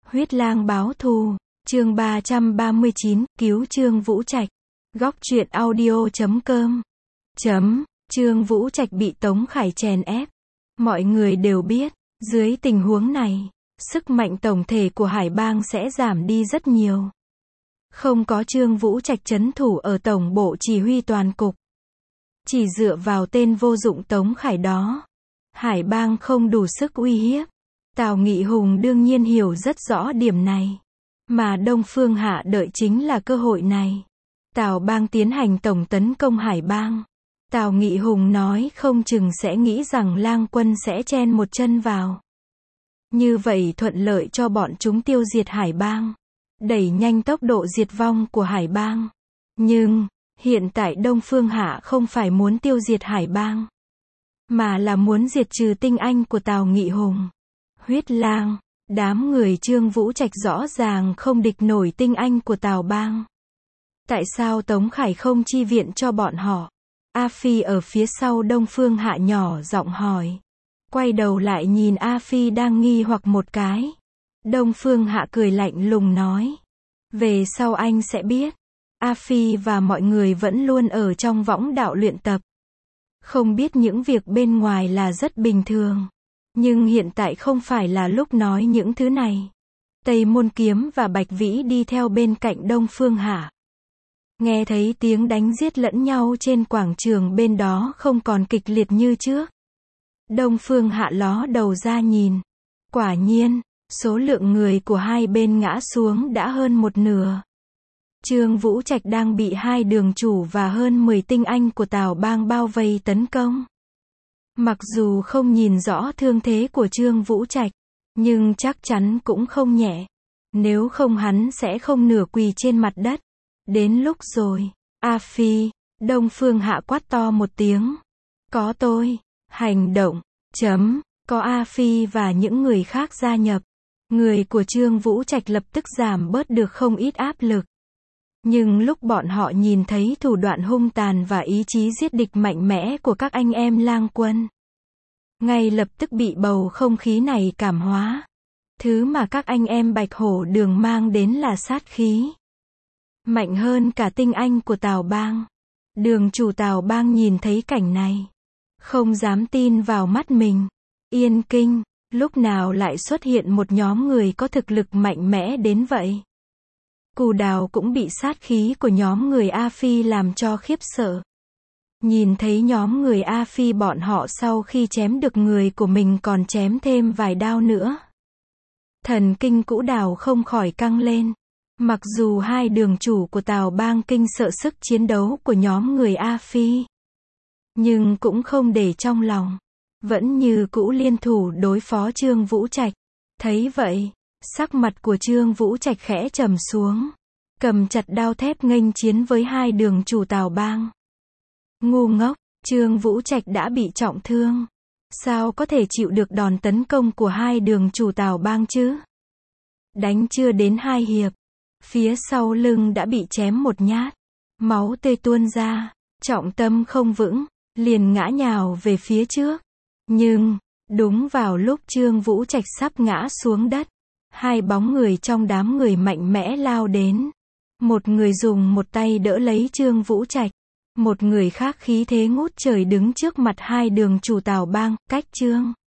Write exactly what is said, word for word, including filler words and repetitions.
Huyết lang báo thù, chương ba trăm ba mươi chín, cứu Trương Vũ Trạch. Góc truyện audio chấm com. Chấm, Trương Vũ Trạch bị Tống Khải chèn ép. Mọi người đều biết, dưới tình huống này, sức mạnh tổng thể của Hải Bang sẽ giảm đi rất nhiều. Không có Trương Vũ Trạch trấn thủ ở tổng bộ chỉ huy toàn cục. Chỉ dựa vào tên vô dụng Tống Khải đó, Hải Bang không đủ sức uy hiếp. Tào Nghị Hùng đương nhiên hiểu rất rõ điểm này. Mà Đông Phương Hạ đợi chính là cơ hội này. Tào Bang tiến hành tổng tấn công Hải Bang. Tào Nghị Hùng nói không chừng sẽ nghĩ rằng Lang Quân sẽ chen một chân vào. Như vậy thuận lợi cho bọn chúng tiêu diệt Hải Bang. Đẩy nhanh tốc độ diệt vong của Hải Bang. Nhưng, hiện tại Đông Phương Hạ không phải muốn tiêu diệt Hải Bang, mà là muốn diệt trừ tinh anh của Tào Nghị Hùng. Huyết lang, đám người Trương Vũ Trạch rõ ràng không địch nổi tinh anh của Tào Bang. Tại sao Tống Khải không chi viện cho bọn họ? A Phi ở phía sau Đông Phương Hạ nhỏ giọng hỏi. Quay đầu lại nhìn A Phi đang nghi hoặc một cái. Đông Phương Hạ cười lạnh lùng nói. Về sau anh sẽ biết. A Phi và mọi người vẫn luôn ở trong võng đạo luyện tập. Không biết những việc bên ngoài là rất bình thường. Nhưng hiện tại không phải là lúc nói những thứ này. Tây Môn Kiếm và Bạch Vĩ đi theo bên cạnh Đông Phương Hạ. Nghe thấy tiếng đánh giết lẫn nhau trên quảng trường bên đó không còn kịch liệt như trước. Đông Phương Hạ ló đầu ra nhìn. Quả nhiên, số lượng người của hai bên ngã xuống đã hơn một nửa. Trương Vũ Trạch đang bị hai đường chủ và hơn mười tinh anh của Tào Bang bao vây tấn công. Mặc dù không nhìn rõ thương thế của Trương Vũ Trạch, nhưng chắc chắn cũng không nhẹ. Nếu không hắn sẽ không nửa quỳ trên mặt đất. Đến lúc rồi, A Phi, Đông Phương Hạ quát to một tiếng. Có tôi, hành động, chấm, có A Phi và những người khác gia nhập. Người của Trương Vũ Trạch lập tức giảm bớt được không ít áp lực. Nhưng lúc bọn họ nhìn thấy thủ đoạn hung tàn và ý chí giết địch mạnh mẽ của các anh em Lang Quân, ngay lập tức bị bầu không khí này cảm hóa. Thứ mà các anh em Bạch Hổ Đường mang đến là sát khí. Mạnh hơn cả tinh anh của Tào Bang. Đường chủ Tào Bang nhìn thấy cảnh này. Không dám tin vào mắt mình. Yên kinh, lúc nào lại xuất hiện một nhóm người có thực lực mạnh mẽ đến vậy. Cù Đào cũng bị sát khí của nhóm người A Phi làm cho khiếp sợ. Nhìn thấy nhóm người A Phi bọn họ sau khi chém được người của mình còn chém thêm vài đao nữa. Thần kinh Cũ Đào không khỏi căng lên. Mặc dù hai đường chủ của Tào Bang kinh sợ sức chiến đấu của nhóm người A Phi, nhưng cũng không để trong lòng. Vẫn như cũ liên thủ đối phó Trương Vũ Trạch. Thấy vậy, sắc mặt của Trương Vũ Trạch khẽ trầm xuống. Cầm chặt đao thép nghênh chiến với hai đường chủ Tào Bang. Ngu ngốc, Trương Vũ Trạch đã bị trọng thương. Sao có thể chịu được đòn tấn công của hai đường chủ Tào Bang chứ? Đánh chưa đến hai hiệp, phía sau lưng đã bị chém một nhát. Máu tươi tuôn ra, trọng tâm không vững, liền ngã nhào về phía trước. Nhưng, đúng vào lúc Trương Vũ Trạch sắp ngã xuống đất, hai bóng người trong đám người mạnh mẽ lao đến. Một người dùng một tay đỡ lấy Trương Vũ Trạch. Một người khác khí thế ngút trời đứng trước mặt hai đường chủ Tào Bang, cách Trương